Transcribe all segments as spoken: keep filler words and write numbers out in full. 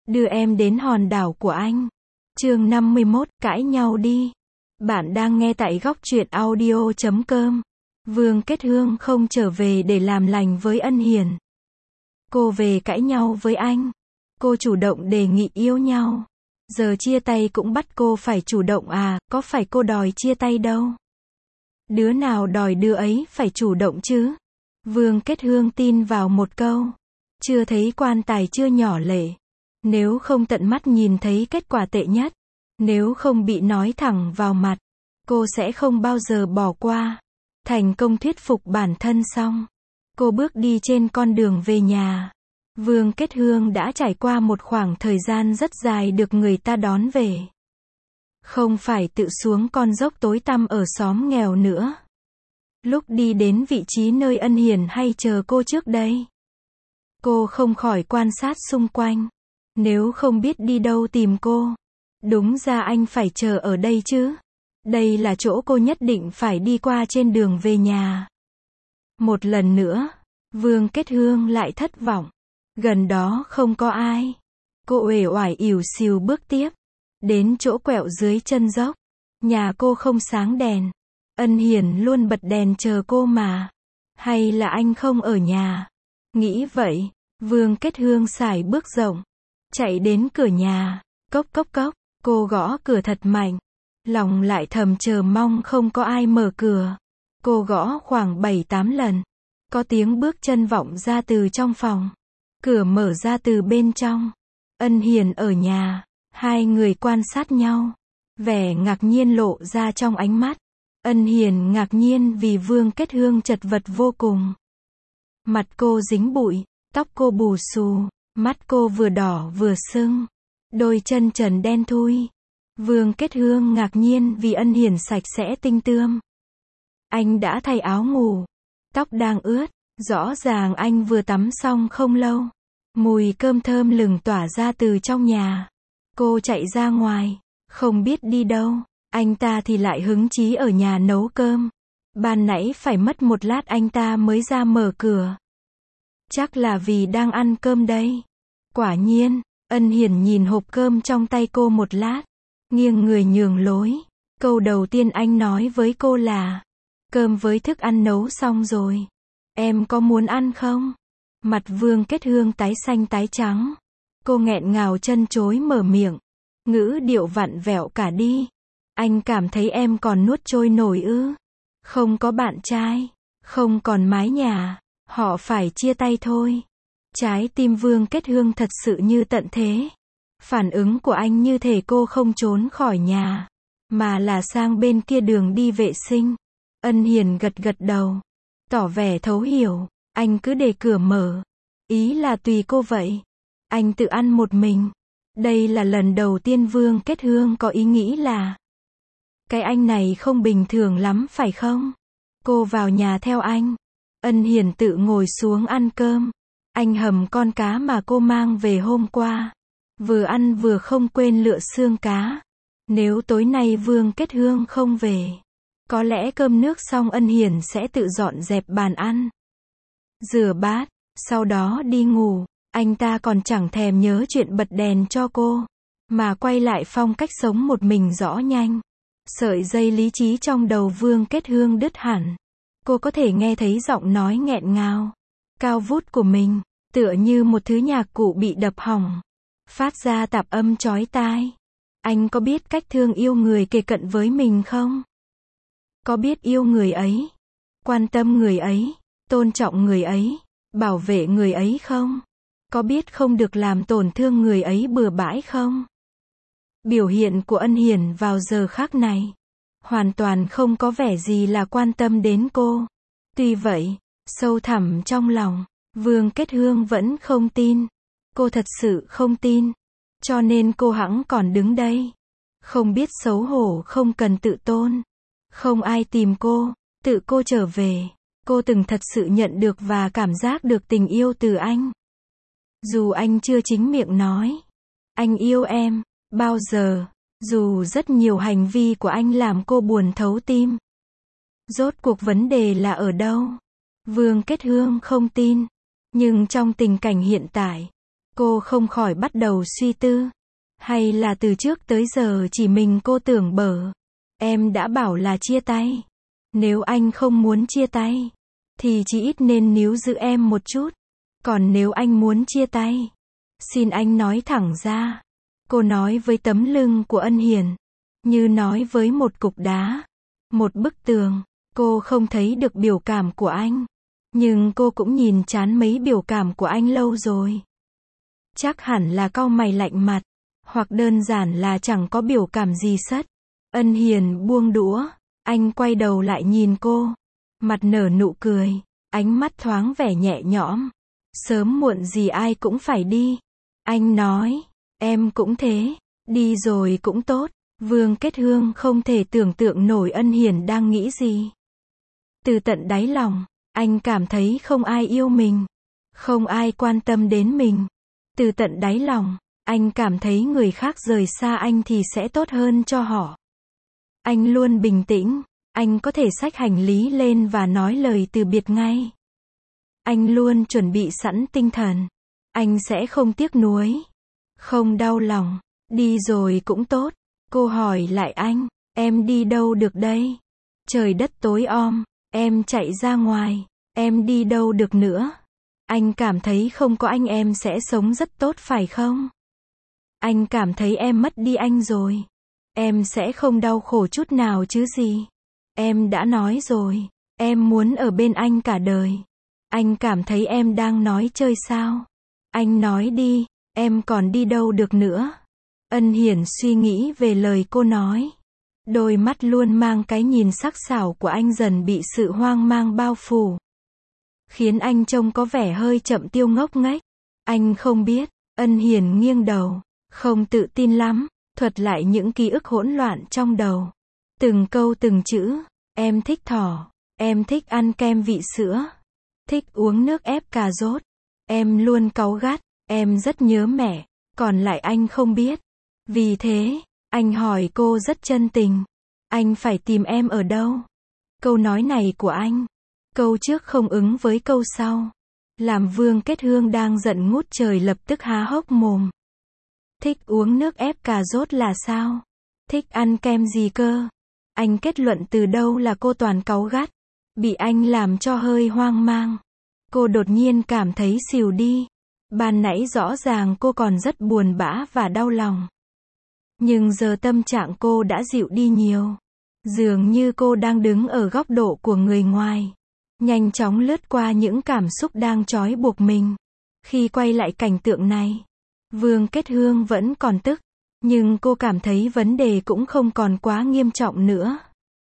đưa em đến hòn đảo của anh. Chương năm mươi mốt, cãi nhau đi. Bạn đang nghe tại góc truyện audio chấm com. Vương Kết Hương không trở về để làm lành với Ân Hiền. Cô về cãi nhau với anh. Cô chủ động đề nghị yêu nhau. Giờ chia tay cũng bắt cô phải chủ động à, có phải cô đòi chia tay đâu. Đứa nào đòi đứa ấy phải chủ động chứ. Vương Kết Hương tin vào một câu. Chưa thấy quan tài chưa nhỏ lệ. Nếu không tận mắt nhìn thấy kết quả tệ nhất, nếu không bị nói thẳng vào mặt, cô sẽ không bao giờ bỏ qua. Thành công thuyết phục bản thân xong, cô bước đi trên con đường về nhà. Vương Kết Hương đã trải qua một khoảng thời gian rất dài được người ta đón về. Không phải tự xuống con dốc tối tăm ở xóm nghèo nữa. Lúc đi đến vị trí nơi Ân Hiền hay chờ cô trước đây, cô không khỏi quan sát xung quanh. Nếu không biết đi đâu tìm cô, đúng ra anh phải chờ ở đây chứ. Đây là chỗ cô nhất định phải đi qua trên đường về nhà. Một lần nữa, Vương Kết Hương lại thất vọng. Gần đó không có ai. Cô uể oải ỉu xìu bước tiếp. Đến chỗ quẹo dưới chân dốc. Nhà cô không sáng đèn. Ân Hiền luôn bật đèn chờ cô mà. Hay là anh không ở nhà? Nghĩ vậy, Vương Kết Hương sải bước rộng. Chạy đến cửa nhà. Cốc cốc cốc. Cô gõ cửa thật mạnh. Lòng lại thầm chờ mong không có ai mở cửa. Cô gõ khoảng bảy tám lần. Có tiếng bước chân vọng ra từ trong phòng. Cửa mở ra từ bên trong. Ân Hiền ở nhà. Hai người quan sát nhau. Vẻ ngạc nhiên lộ ra trong ánh mắt. Ân Hiền ngạc nhiên vì Vương Kết Hương chật vật vô cùng. Mặt cô dính bụi. Tóc cô bù xù. Mắt cô vừa đỏ vừa sưng. Đôi chân trần đen thui. Vương Kết Hương ngạc nhiên vì Ân Hiền sạch sẽ tinh tươm. Anh đã thay áo ngủ. Tóc đang ướt. Rõ ràng anh vừa tắm xong không lâu. Mùi cơm thơm lừng tỏa ra từ trong nhà. Cô chạy ra ngoài. Không biết đi đâu. Anh ta thì lại hứng chí ở nhà nấu cơm. Ban nãy phải mất một lát anh ta mới ra mở cửa. Chắc là vì đang ăn cơm đây. Quả nhiên, Ân Hiền nhìn hộp cơm trong tay cô một lát. Nghiêng người nhường lối. Câu đầu tiên anh nói với cô là: cơm với thức ăn nấu xong rồi. Em có muốn ăn không? Mặt Vương Kết Hương tái xanh tái trắng. Cô nghẹn ngào chân chối mở miệng. Ngữ điệu vặn vẹo cả đi. Anh cảm thấy em còn nuốt trôi nổi ư? Không có bạn trai. Không còn mái nhà. Họ phải chia tay thôi. Trái tim Vương Kết Hương thật sự như tận thế. Phản ứng của anh như thể cô không trốn khỏi nhà, mà là sang bên kia đường đi vệ sinh. Ân Hiền gật gật đầu. Tỏ vẻ thấu hiểu. Anh cứ để cửa mở. Ý là tùy cô vậy. Anh tự ăn một mình. Đây là lần đầu tiên Vương Kết Hương có ý nghĩ là: cái anh này không bình thường lắm phải không? Cô vào nhà theo anh. Ân Hiền tự ngồi xuống ăn cơm. Anh hầm con cá mà cô mang về hôm qua. Vừa ăn vừa không quên lựa xương cá. Nếu tối nay Vương Kết Hương không về, có lẽ cơm nước xong Ân Hiền sẽ tự dọn dẹp bàn ăn, rửa bát, sau đó đi ngủ. Anh ta còn chẳng thèm nhớ chuyện bật đèn cho cô, mà quay lại phong cách sống một mình rõ nhanh. Sợi dây lý trí trong đầu Vương Kết Hương đứt hẳn. Cô có thể nghe thấy giọng nói nghẹn ngào, cao vút của mình, tựa như một thứ nhạc cụ bị đập hỏng, phát ra tạp âm chói tai. Anh có biết cách thương yêu người kề cận với mình không? Có biết yêu người ấy, quan tâm người ấy, tôn trọng người ấy, bảo vệ người ấy không? Có biết không được làm tổn thương người ấy bừa bãi không? Biểu hiện của Ân Hiền vào giờ khắc này hoàn toàn không có vẻ gì là quan tâm đến cô. Tuy vậy, sâu thẳm trong lòng, Vương Kết Hương vẫn không tin. Cô thật sự không tin. Cho nên cô hẵng còn đứng đây. Không biết xấu hổ, không cần tự tôn. Không ai tìm cô, tự cô trở về. Cô từng thật sự nhận được và cảm giác được tình yêu từ anh. Dù anh chưa chính miệng nói anh yêu em bao giờ, dù rất nhiều hành vi của anh làm cô buồn thấu tim. Rốt cuộc vấn đề là ở đâu? Vương Kết Hương không tin. Nhưng trong tình cảnh hiện tại, Cô không khỏi bắt đầu suy tư. Hay là từ trước tới giờ chỉ mình cô tưởng bở. Em đã bảo là chia tay. Nếu anh không muốn chia tay, thì chỉ ít nên níu giữ em một chút. Còn nếu anh muốn chia tay, xin anh nói thẳng ra. Cô nói với tấm lưng của Ân Hiển, như nói với một cục đá, một bức tường. Cô không thấy được biểu cảm của anh, nhưng cô cũng nhìn chán mấy biểu cảm của anh lâu rồi. Chắc hẳn là cau mày lạnh mặt, hoặc đơn giản là chẳng có biểu cảm gì sất. Ân Hiển buông đũa, anh quay đầu lại nhìn cô, mặt nở nụ cười, ánh mắt thoáng vẻ nhẹ nhõm. Sớm muộn gì ai cũng phải đi. Anh nói, em cũng thế, đi rồi cũng tốt. Vương Kết Hương không thể tưởng tượng nổi Ân Hiển đang nghĩ gì. Từ tận đáy lòng, anh cảm thấy không ai yêu mình, không ai quan tâm đến mình. Từ tận đáy lòng, anh cảm thấy người khác rời xa anh thì sẽ tốt hơn cho họ. Anh luôn bình tĩnh, anh có thể xách hành lý lên và nói lời từ biệt ngay. Anh luôn chuẩn bị sẵn tinh thần. Anh sẽ không tiếc nuối, không đau lòng. Đi rồi cũng tốt. Cô hỏi lại anh, em đi đâu được đây? Trời đất tối om, em chạy ra ngoài, em đi đâu được nữa? Anh cảm thấy không có anh em sẽ sống rất tốt phải không? Anh cảm thấy em mất đi anh rồi, em sẽ không đau khổ chút nào chứ gì. Em đã nói rồi, em muốn ở bên anh cả đời. Anh cảm thấy em đang nói chơi sao? Anh nói đi, em còn đi đâu được nữa? Ân Hiển suy nghĩ về lời cô nói. Đôi mắt luôn mang cái nhìn sắc sảo của anh dần bị sự hoang mang bao phủ, khiến anh trông có vẻ hơi chậm tiêu ngốc nghếch. Anh không biết. Ân Hiển nghiêng đầu, không tự tin lắm, thuật lại những ký ức hỗn loạn trong đầu. Từng câu từng chữ, em thích thỏ, em thích ăn kem vị sữa, thích uống nước ép cà rốt, em luôn cáu gắt, em rất nhớ mẹ, còn lại anh không biết. Vì thế, anh hỏi cô rất chân tình, anh phải tìm em ở đâu? Câu nói này của anh, câu trước không ứng với câu sau, làm Vương Kết Hương đang giận ngút trời lập tức há hốc mồm. Thích uống nước ép cà rốt là sao? Thích ăn kem gì cơ? Anh kết luận từ đâu là cô toàn cáu gắt, bị anh làm cho hơi hoang mang. Cô đột nhiên cảm thấy xìu đi. Ban nãy rõ ràng cô còn rất buồn bã và đau lòng, nhưng giờ tâm trạng cô đã dịu đi nhiều. Dường như cô đang đứng ở góc độ của người ngoài, nhanh chóng lướt qua những cảm xúc đang trói buộc mình. Khi quay lại cảnh tượng này, Vương Kết Hương vẫn còn tức, nhưng cô cảm thấy vấn đề cũng không còn quá nghiêm trọng nữa.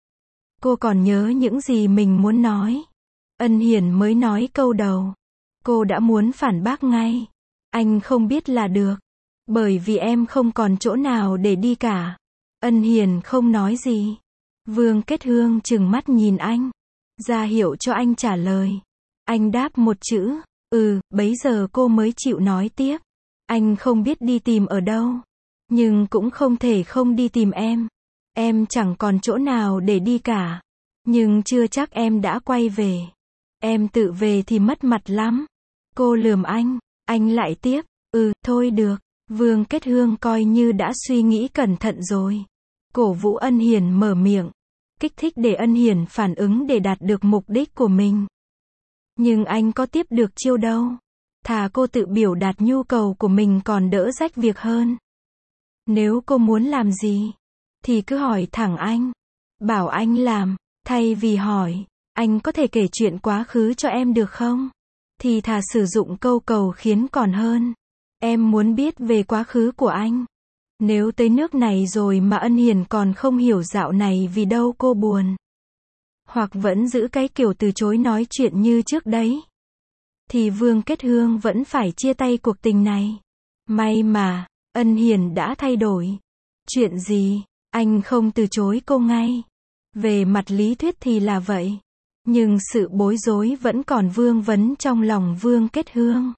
Cô còn nhớ những gì mình muốn nói. Ân Hiển mới nói câu đầu, cô đã muốn phản bác ngay. Anh không biết là được, bởi vì em không còn chỗ nào để đi cả. Ân Hiển không nói gì. Vương Kết Hương trừng mắt nhìn anh, ra hiệu cho anh trả lời. Anh đáp một chữ, ừ, bấy giờ cô mới chịu nói tiếp. Anh không biết đi tìm ở đâu, nhưng cũng không thể không đi tìm em. Em chẳng còn chỗ nào để đi cả, nhưng chưa chắc em đã quay về. Em tự về thì mất mặt lắm. Cô lườm anh, anh lại tiếp, ừ, thôi được. Vương Kết Hương coi như đã suy nghĩ cẩn thận rồi. Cổ vũ Ân Hiển mở miệng, kích thích để Ân Hiển phản ứng để đạt được mục đích của mình. Nhưng anh có tiếp được chiêu đâu. Thà cô tự biểu đạt nhu cầu của mình còn đỡ rách việc hơn. Nếu cô muốn làm gì, thì cứ hỏi thẳng anh. Bảo anh làm, thay vì hỏi, anh có thể kể chuyện quá khứ cho em được không? Thì thà sử dụng câu cầu khiến còn hơn. Em muốn biết về quá khứ của anh. Nếu tới nước này rồi mà Ân Hiển còn không hiểu dạo này vì đâu cô buồn, hoặc vẫn giữ cái kiểu từ chối nói chuyện như trước đấy, thì Vương Kết Hương vẫn phải chia tay cuộc tình này. May mà, Ân Hiển đã thay đổi. Chuyện gì? Anh không từ chối cô ngay. Về mặt lý thuyết thì là vậy. Nhưng sự bối rối vẫn còn vương vấn trong lòng Vương Kết Hương.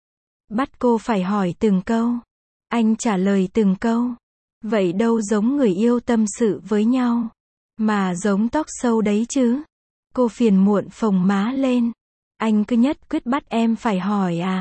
Bắt cô phải hỏi từng câu. Anh trả lời từng câu. Vậy đâu giống người yêu tâm sự với nhau, mà giống talk show đấy chứ. Cô phiền muộn phồng má lên. Anh cứ nhất quyết bắt em phải hỏi à?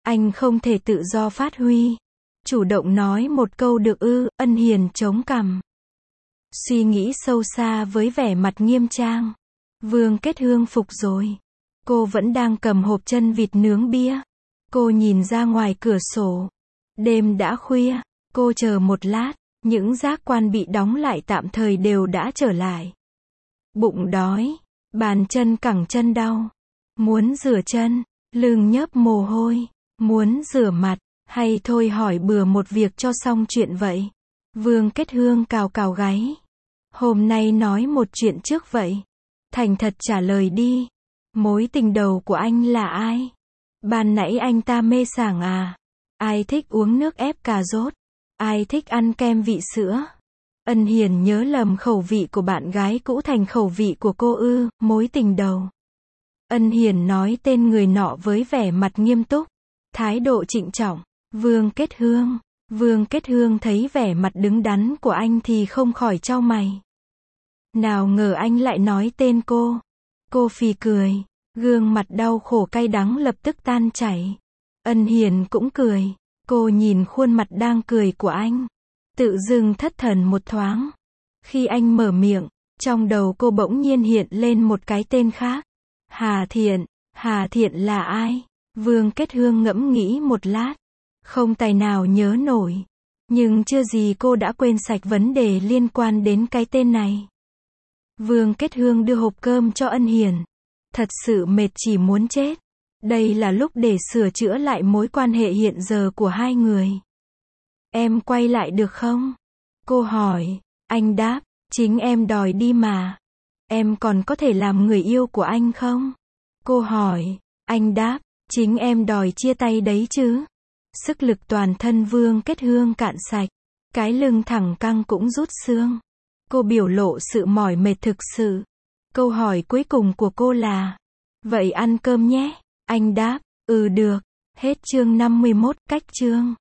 Anh không thể tự do phát huy. Chủ động nói một câu được ư? Ân Hiền chống cằm. Suy nghĩ sâu xa với vẻ mặt nghiêm trang. Vương Kết Hương phục rồi. Cô vẫn đang cầm hộp chân vịt nướng bia. Cô nhìn ra ngoài cửa sổ. Đêm đã khuya. Cô chờ một lát. Những giác quan bị đóng lại tạm thời đều đã trở lại. Bụng đói. Bàn chân cẳng chân đau. Muốn rửa chân. Lưng nhớp mồ hôi. Muốn rửa mặt. Hay thôi hỏi bừa một việc cho xong chuyện vậy. Vương Kết Hương cào cào gáy. Hôm nay nói một chuyện trước vậy. Thành thật trả lời đi. Mối tình đầu của anh là ai? Ban nãy anh ta mê sảng à? Ai thích uống nước ép cà rốt? Ai thích ăn kem vị sữa? Ân Hiền nhớ lầm khẩu vị của bạn gái cũ thành khẩu vị của cô ư? Mối tình đầu. Ân Hiền nói tên người nọ với vẻ mặt nghiêm túc. Thái độ trịnh trọng. Vương Kết Hương. Vương Kết Hương thấy vẻ mặt đứng đắn của anh thì không khỏi chau mày. Nào ngờ anh lại nói tên cô. Cô phì cười. Gương mặt đau khổ cay đắng lập tức tan chảy. Ân Hiền cũng cười. Cô nhìn khuôn mặt đang cười của anh. Tự dưng thất thần một thoáng. Khi anh mở miệng, trong đầu cô bỗng nhiên hiện lên một cái tên khác. Hà Thiện. Hà Thiện là ai? Vương Kết Hương ngẫm nghĩ một lát. Không tài nào nhớ nổi. Nhưng chưa gì cô đã quên sạch vấn đề liên quan đến cái tên này. Vương Kết Hương đưa hộp cơm cho Ân Hiền. Thật sự mệt chỉ muốn chết. Đây là lúc để sửa chữa lại mối quan hệ hiện giờ của hai người. Em quay lại được không? Cô hỏi. Anh đáp. Chính em đòi đi mà. Em còn có thể làm người yêu của anh không? Cô hỏi. Anh đáp. Chính em đòi chia tay đấy chứ. Sức lực toàn thân Vương Kết Hương cạn sạch. Cái lưng thẳng căng cũng rút xương. Cô biểu lộ sự mỏi mệt thực sự. Câu hỏi cuối cùng của cô là. Vậy ăn cơm nhé. Anh đáp. Ừ được. Hết chương năm mươi mốt. Cách chương.